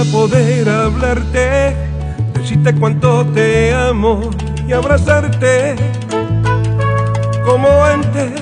poder hablarte, decirte cuánto te amo y abrazarte como antes.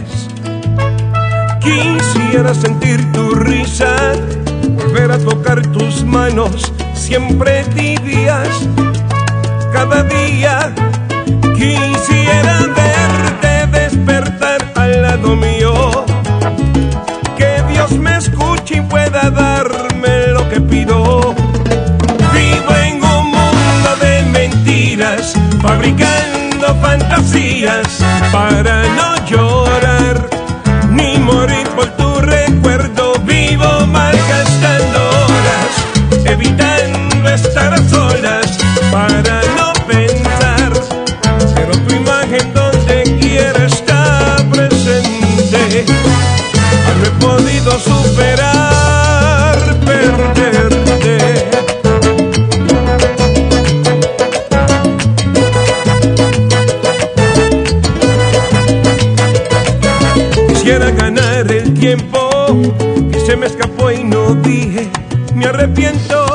Quisiera sentir tu risa, volver a tocar tus manos, siempre tibias, cada día. Quisiera verte despertar al lado mío, que Dios me escuche y pueda darme lo que pido. Vivo en un mundo de mentiras, fabricando fantasías para no llorar ni morir por tu recuerdo. Vivo malgastando horas, evitando estar a solas para no pensar, pero tu imagen donde quiera está presente. No he podido superar perderte. Quisiera ganar el tiempo que se me escapó y no dije, me arrepiento,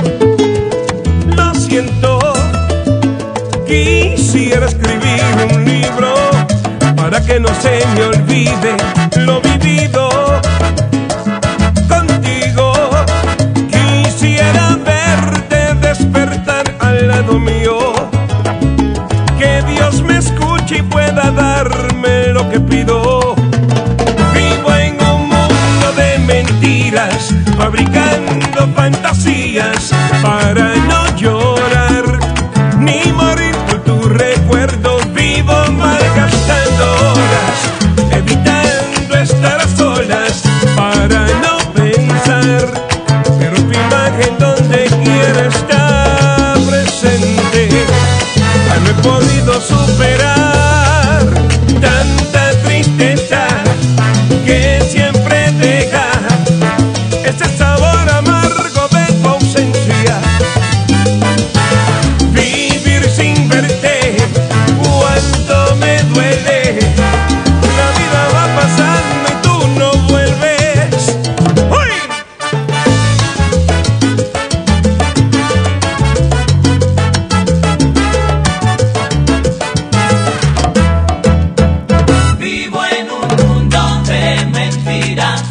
lo siento. Quisiera escribir un libro para que no se me olvide lo vivido contigo. Quisiera verte despertar al lado mío, que Dios me escuche y pueda darme lo que pido. Vivo en un mundo de mentiras, fabricando fantasías para no llorar ni morir por tu recuerdo. Vivo malgastando horas, evitando estar a solas para no pensar, pero tu imagen donde quiera está presente. No he podido superar tanta tristeza que siempre deja ese sabor amargo de tu ausencia. Vivir sin verte cuánto me duele, la vida va pasando y tú no vuelves. ¡Uy! Vivo en un mundo de mentiras,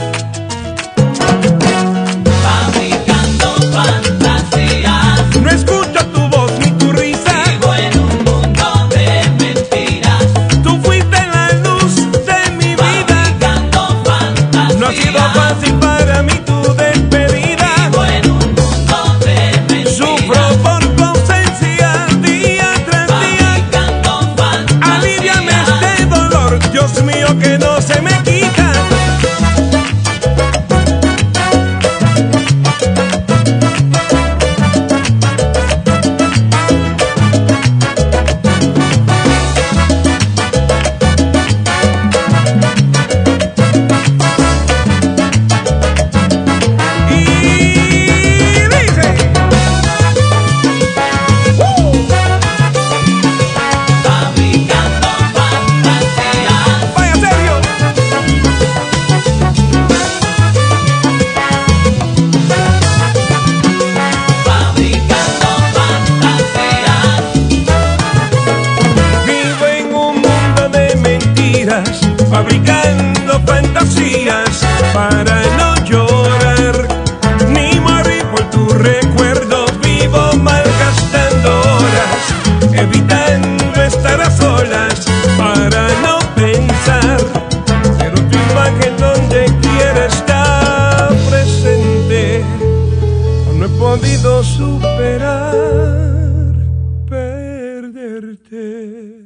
fabricando fantasías. No escucho tu voz ni tu risa. Vivo en un mundo de mentiras, Tú fuiste la luz de mi vida. fabricando fantasías. No ha sido fácil para mí tu despedida. Vivo en un mundo de mentiras, Sufro por tu ausencia día tras día. fabricando fantasías. Aliviame este dolor, Dios mío, que no se me quita. Y dice, Fabricando fantasías. vaya serio. Fabricando fantasías. Vivo en un mundo de mentiras, fabricando fantasías para no llorar ni morir por tu recuerdo. Vivo malgastando horas, evitando estar a solas para no pensar, pero tu imagen donde quiera está presente. No he podido superar perderte.